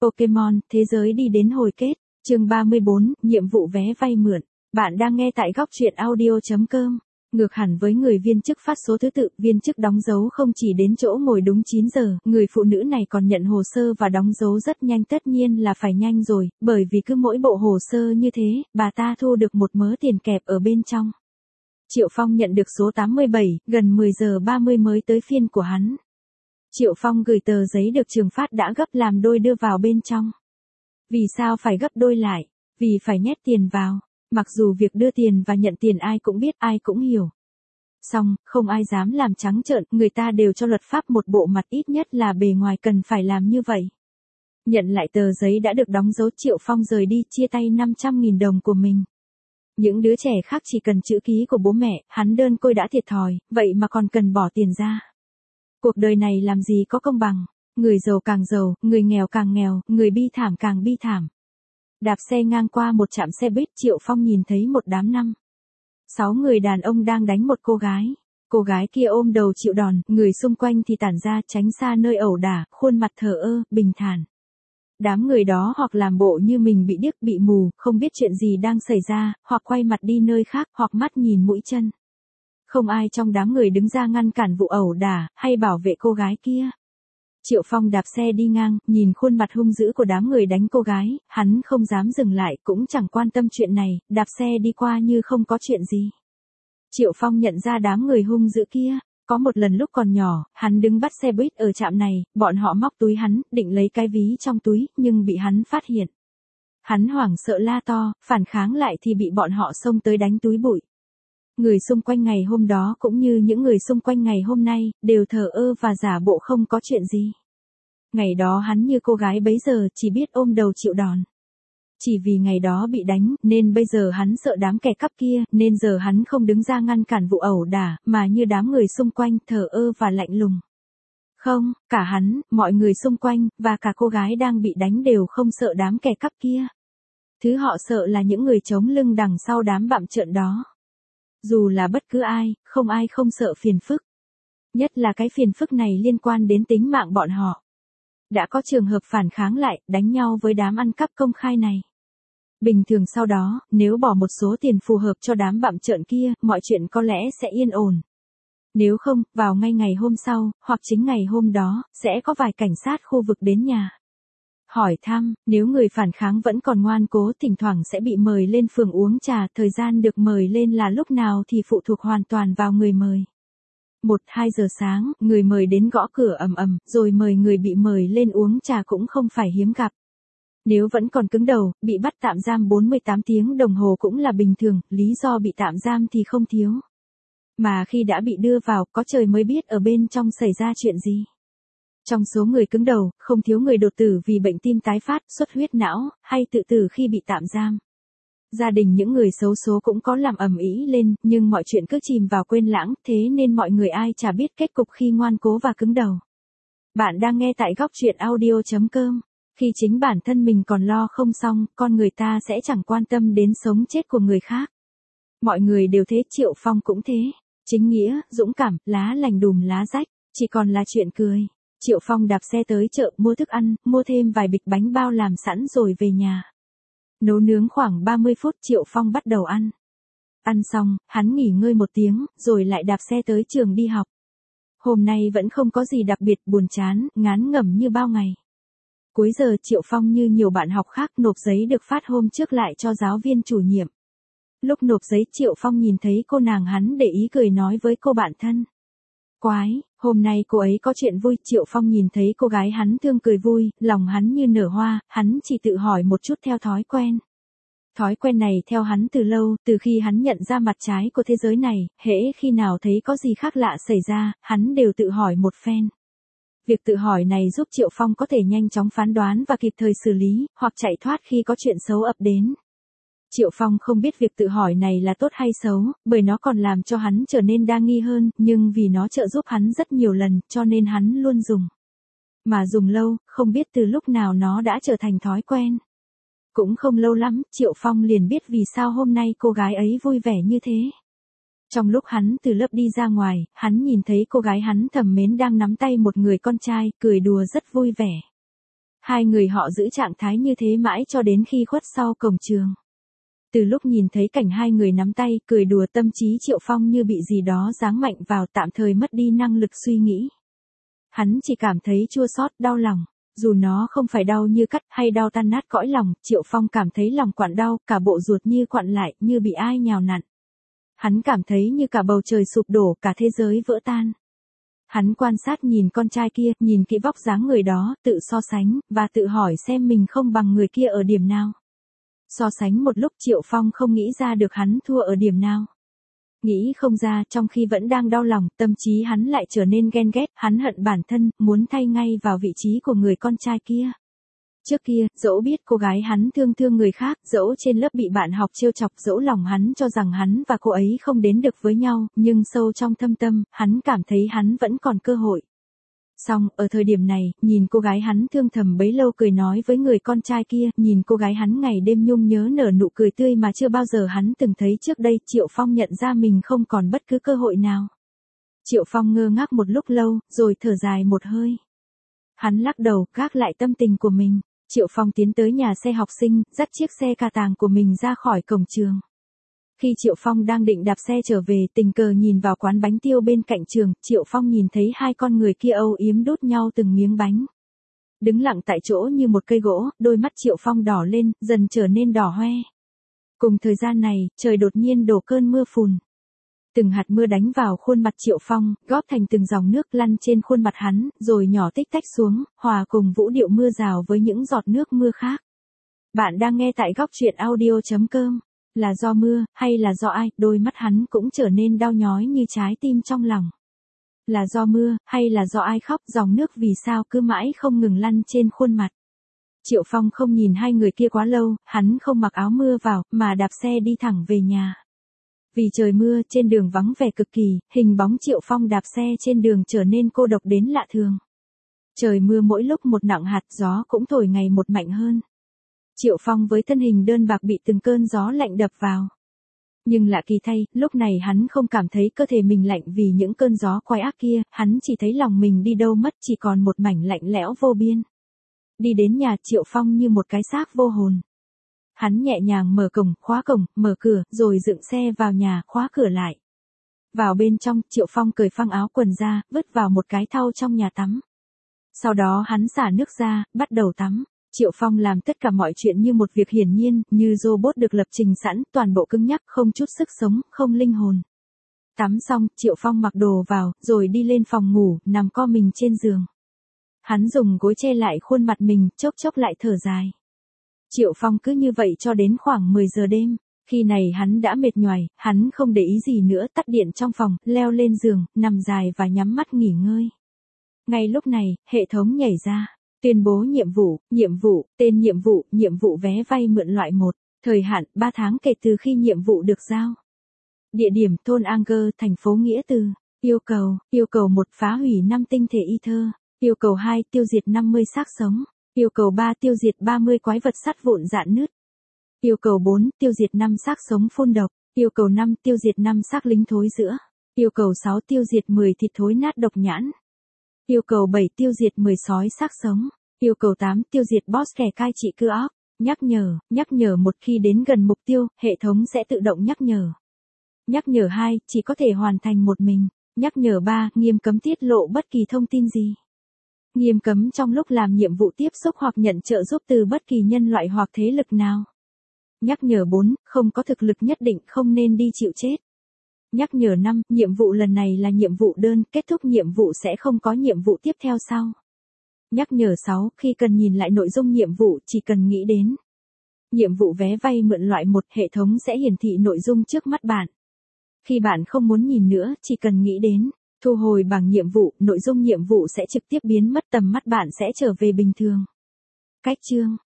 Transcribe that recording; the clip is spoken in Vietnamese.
Pokemon, thế giới đi đến hồi kết, chương 34, nhiệm vụ vé vay mượn. Bạn đang nghe tại góc truyện audio.com. Ngược hẳn với người viên chức phát số thứ tự, viên chức đóng dấu không chỉ đến chỗ ngồi đúng 9 giờ, người phụ nữ này còn nhận hồ sơ và đóng dấu rất nhanh, tất nhiên là phải nhanh rồi, bởi vì cứ mỗi bộ hồ sơ như thế, bà ta thu được một mớ tiền kẹp ở bên trong. Triệu Phong nhận được số 87, gần 10 giờ 30 mới tới phiên của hắn. Triệu Phong gửi tờ giấy được Trường Phát đã gấp làm đôi đưa vào bên trong. Vì sao phải gấp đôi lại? Vì phải nhét tiền vào. Mặc dù việc đưa tiền và nhận tiền ai cũng biết, ai cũng hiểu. Song, không ai dám làm trắng trợn, người ta đều cho luật pháp một bộ mặt, ít nhất là bề ngoài cần phải làm như vậy. Nhận lại tờ giấy đã được đóng dấu, Triệu Phong rời đi, chia tay 500.000 đồng của mình. Những đứa trẻ khác chỉ cần chữ ký của bố mẹ, hắn đơn côi đã thiệt thòi, vậy mà còn cần bỏ tiền ra. Cuộc đời này làm gì có công bằng, người giàu càng giàu, người nghèo càng nghèo, người bi thảm càng bi thảm. Đạp xe ngang qua một trạm xe buýt, Triệu Phong nhìn thấy một đám 5-6 người đàn ông đang đánh một cô gái. Cô gái kia ôm đầu chịu đòn, người xung quanh thì tản ra tránh xa nơi ẩu đả, khuôn mặt thờ ơ, bình thản. Đám người đó hoặc làm bộ như mình bị điếc bị mù, không biết chuyện gì đang xảy ra, hoặc quay mặt đi nơi khác, hoặc mắt nhìn mũi chân. Không ai trong đám người đứng ra ngăn cản vụ ẩu đả, hay bảo vệ cô gái kia. Triệu Phong đạp xe đi ngang, nhìn khuôn mặt hung dữ của đám người đánh cô gái, hắn không dám dừng lại, cũng chẳng quan tâm chuyện này, đạp xe đi qua như không có chuyện gì. Triệu Phong nhận ra đám người hung dữ kia. Có một lần lúc còn nhỏ, hắn đứng bắt xe buýt ở trạm này, bọn họ móc túi hắn, định lấy cái ví trong túi, nhưng bị hắn phát hiện. Hắn hoảng sợ la to, phản kháng lại thì bị bọn họ xông tới đánh túi bụi. Người xung quanh ngày hôm đó cũng như những người xung quanh ngày hôm nay, đều thờ ơ và giả bộ không có chuyện gì. Ngày đó hắn như cô gái bấy giờ, chỉ biết ôm đầu chịu đòn. Chỉ vì ngày đó bị đánh, nên bây giờ hắn sợ đám kẻ cắp kia, nên giờ hắn không đứng ra ngăn cản vụ ẩu đả, mà như đám người xung quanh thờ ơ và lạnh lùng. Không, cả hắn, mọi người xung quanh, và cả cô gái đang bị đánh đều không sợ đám kẻ cắp kia. Thứ họ sợ là những người chống lưng đằng sau đám bặm trợn đó. Dù là bất cứ ai, không ai không sợ phiền phức. Nhất là cái phiền phức này liên quan đến tính mạng bọn họ. Đã có trường hợp phản kháng lại, đánh nhau với đám ăn cắp công khai này. Bình thường sau đó, nếu bỏ một số tiền phù hợp cho đám bặm trợn kia, mọi chuyện có lẽ sẽ yên ổn. Nếu không, vào ngay ngày hôm sau, hoặc chính ngày hôm đó, sẽ có vài cảnh sát khu vực đến nhà. Hỏi thăm, nếu người phản kháng vẫn còn ngoan cố, thỉnh thoảng sẽ bị mời lên phường uống trà, thời gian được mời lên là lúc nào thì phụ thuộc hoàn toàn vào người mời. 1-2 giờ sáng, người mời đến gõ cửa ầm ầm, rồi mời người bị mời lên uống trà cũng không phải hiếm gặp. Nếu vẫn còn cứng đầu, bị bắt tạm giam 48 tiếng đồng hồ cũng là bình thường, lý do bị tạm giam thì không thiếu. Mà khi đã bị đưa vào, có trời mới biết ở bên trong xảy ra chuyện gì. Trong số người cứng đầu, không thiếu người đột tử vì bệnh tim tái phát, xuất huyết não, hay tự tử khi bị tạm giam. Gia đình những người xấu số cũng có làm ầm ĩ lên, nhưng mọi chuyện cứ chìm vào quên lãng, thế nên mọi người ai chả biết kết cục khi ngoan cố và cứng đầu. Bạn đang nghe tại góc truyện audio.com. Khi chính bản thân mình còn lo không xong, con người ta sẽ chẳng quan tâm đến sống chết của người khác. Mọi người đều thế, Triệu Phong cũng thế. Chính nghĩa, dũng cảm, lá lành đùm lá rách, chỉ còn là chuyện cười. Triệu Phong đạp xe tới chợ, mua thức ăn, mua thêm vài bịch bánh bao làm sẵn rồi về nhà. Nấu nướng khoảng 30 phút, Triệu Phong bắt đầu ăn. Ăn xong, hắn nghỉ ngơi một tiếng, rồi lại đạp xe tới trường đi học. Hôm nay vẫn không có gì đặc biệt, buồn chán, ngán ngẩm như bao ngày. Cuối giờ, Triệu Phong như nhiều bạn học khác nộp giấy được phát hôm trước lại cho giáo viên chủ nhiệm. Lúc nộp giấy, Triệu Phong nhìn thấy cô nàng, hắn để ý cười nói với cô bạn thân. Quái, hôm nay cô ấy có chuyện vui. Triệu Phong nhìn thấy cô gái hắn thương cười vui, lòng hắn như nở hoa, hắn chỉ tự hỏi một chút theo thói quen. Thói quen này theo hắn từ lâu, từ khi hắn nhận ra mặt trái của thế giới này, hễ khi nào thấy có gì khác lạ xảy ra, hắn đều tự hỏi một phen. Việc tự hỏi này giúp Triệu Phong có thể nhanh chóng phán đoán và kịp thời xử lý, hoặc chạy thoát khi có chuyện xấu ập đến. Triệu Phong không biết việc tự hỏi này là tốt hay xấu, bởi nó còn làm cho hắn trở nên đa nghi hơn, nhưng vì nó trợ giúp hắn rất nhiều lần, cho nên hắn luôn dùng. Mà dùng lâu, không biết từ lúc nào nó đã trở thành thói quen. Cũng không lâu lắm, Triệu Phong liền biết vì sao hôm nay cô gái ấy vui vẻ như thế. Trong lúc hắn từ lớp đi ra ngoài, hắn nhìn thấy cô gái hắn thầm mến đang nắm tay một người con trai, cười đùa rất vui vẻ. Hai người họ giữ trạng thái như thế mãi cho đến khi khuất sau cổng trường. Từ lúc nhìn thấy cảnh hai người nắm tay, cười đùa, tâm trí Triệu Phong như bị gì đó giáng mạnh vào, tạm thời mất đi năng lực suy nghĩ. Hắn chỉ cảm thấy chua xót, đau lòng. Dù nó không phải đau như cắt hay đau tan nát cõi lòng, Triệu Phong cảm thấy lòng quặn đau, cả bộ ruột như quặn lại, như bị ai nhào nặn. Hắn cảm thấy như cả bầu trời sụp đổ, cả thế giới vỡ tan. Hắn quan sát nhìn con trai kia, nhìn kỹ vóc dáng người đó, tự so sánh, và tự hỏi xem mình không bằng người kia ở điểm nào. So sánh một lúc Triệu Phong không nghĩ ra được hắn thua ở điểm nào. Nghĩ không ra, trong khi vẫn đang đau lòng, tâm trí hắn lại trở nên ghen ghét, hắn hận bản thân, muốn thay ngay vào vị trí của người con trai kia. Trước kia, dẫu biết cô gái hắn thương người khác, dẫu trên lớp bị bạn học trêu chọc, dẫu lòng hắn cho rằng hắn và cô ấy không đến được với nhau, nhưng sâu trong thâm tâm, hắn cảm thấy hắn vẫn còn cơ hội. Song, ở thời điểm này, nhìn cô gái hắn thương thầm bấy lâu cười nói với người con trai kia, nhìn cô gái hắn ngày đêm nhung nhớ nở nụ cười tươi mà chưa bao giờ hắn từng thấy trước đây, Triệu Phong nhận ra mình không còn bất cứ cơ hội nào. Triệu Phong ngơ ngác một lúc lâu, rồi thở dài một hơi. Hắn lắc đầu, gác lại tâm tình của mình. Triệu Phong tiến tới nhà xe học sinh, dắt chiếc xe cà tàng của mình ra khỏi cổng trường. Khi Triệu Phong đang định đạp xe trở về, tình cờ nhìn vào quán bánh tiêu bên cạnh trường, Triệu Phong nhìn thấy hai con người kia âu yếm đút nhau từng miếng bánh. Đứng lặng tại chỗ như một cây gỗ, đôi mắt Triệu Phong đỏ lên, dần trở nên đỏ hoe. Cùng thời gian này, trời đột nhiên đổ cơn mưa phùn. Từng hạt mưa đánh vào khuôn mặt Triệu Phong, góp thành từng dòng nước lăn trên khuôn mặt hắn, rồi nhỏ tích tách xuống, hòa cùng vũ điệu mưa rào với những giọt nước mưa khác. Bạn đang nghe tại góc truyện audio.com. Là do mưa, hay là do ai, đôi mắt hắn cũng trở nên đau nhói như trái tim trong lòng. Là do mưa, hay là do ai khóc, dòng nước vì sao cứ mãi không ngừng lăn trên khuôn mặt. Triệu Phong không nhìn hai người kia quá lâu, hắn không mặc áo mưa vào, mà đạp xe đi thẳng về nhà. Vì trời mưa, trên đường vắng vẻ cực kỳ, hình bóng Triệu Phong đạp xe trên đường trở nên cô độc đến lạ thường. Trời mưa mỗi lúc một nặng hạt, gió cũng thổi ngày một mạnh hơn. Triệu Phong với thân hình đơn bạc bị từng cơn gió lạnh đập vào. Nhưng lạ kỳ thay, lúc này hắn không cảm thấy cơ thể mình lạnh vì những cơn gió quái ác kia, hắn chỉ thấy lòng mình đi đâu mất, chỉ còn một mảnh lạnh lẽo vô biên. Đi đến nhà, Triệu Phong như một cái xác vô hồn. Hắn nhẹ nhàng mở cổng, khóa cổng, mở cửa, rồi dựng xe vào nhà, khóa cửa lại. Vào bên trong, Triệu Phong cởi phăng áo quần ra, vứt vào một cái thau trong nhà tắm. Sau đó hắn xả nước ra, bắt đầu tắm. Triệu Phong làm tất cả mọi chuyện như một việc hiển nhiên, như robot được lập trình sẵn, toàn bộ cứng nhắc, không chút sức sống, không linh hồn. Tắm xong, Triệu Phong mặc đồ vào, rồi đi lên phòng ngủ, nằm co mình trên giường. Hắn dùng gối che lại khuôn mặt mình, chốc chốc lại thở dài. Triệu Phong cứ như vậy cho đến khoảng 10 giờ đêm. Khi này hắn đã mệt nhoài, hắn không để ý gì nữa, tắt điện trong phòng, leo lên giường, nằm dài và nhắm mắt nghỉ ngơi. Ngay lúc này, hệ thống nhảy ra. Tuyên bố nhiệm vụ, tên nhiệm vụ vé vay mượn loại 1, thời hạn 3 tháng kể từ khi nhiệm vụ được giao. Địa điểm thôn Anger, thành phố Nghĩa Từ. Yêu cầu 1 phá hủy 5 tinh thể ether. Yêu cầu 2 tiêu diệt 50 xác sống. Yêu cầu 3 tiêu diệt 30 quái vật sắt vụn rạn nứt. Yêu cầu 4 tiêu diệt 5 xác sống phun độc. Yêu cầu 5 tiêu diệt 5 xác lính thối rữa. Yêu cầu 6 tiêu diệt 10 thịt thối nát độc nhãn. Yêu cầu 7 tiêu diệt 10 sói xác sống. Yêu cầu 8 tiêu diệt boss kẻ cai trị cưa óc. Nhắc nhở một khi đến gần mục tiêu, hệ thống sẽ tự động nhắc nhở. Nhắc nhở 2, chỉ có thể hoàn thành một mình. Nhắc nhở 3, nghiêm cấm tiết lộ bất kỳ thông tin gì. Nghiêm cấm trong lúc làm nhiệm vụ tiếp xúc hoặc nhận trợ giúp từ bất kỳ nhân loại hoặc thế lực nào. Nhắc nhở 4, không có thực lực nhất định không nên đi chịu chết. Nhắc nhở 5, nhiệm vụ lần này là nhiệm vụ đơn, kết thúc nhiệm vụ sẽ không có nhiệm vụ tiếp theo sau. Nhắc nhở 6, khi cần nhìn lại nội dung nhiệm vụ chỉ cần nghĩ đến nhiệm vụ vé vay mượn loại 1, hệ thống sẽ hiển thị nội dung trước mắt bạn. Khi bạn không muốn nhìn nữa, chỉ cần nghĩ đến thu hồi bằng nhiệm vụ, nội dung nhiệm vụ sẽ trực tiếp biến mất, tầm mắt bạn sẽ trở về bình thường. Cách chương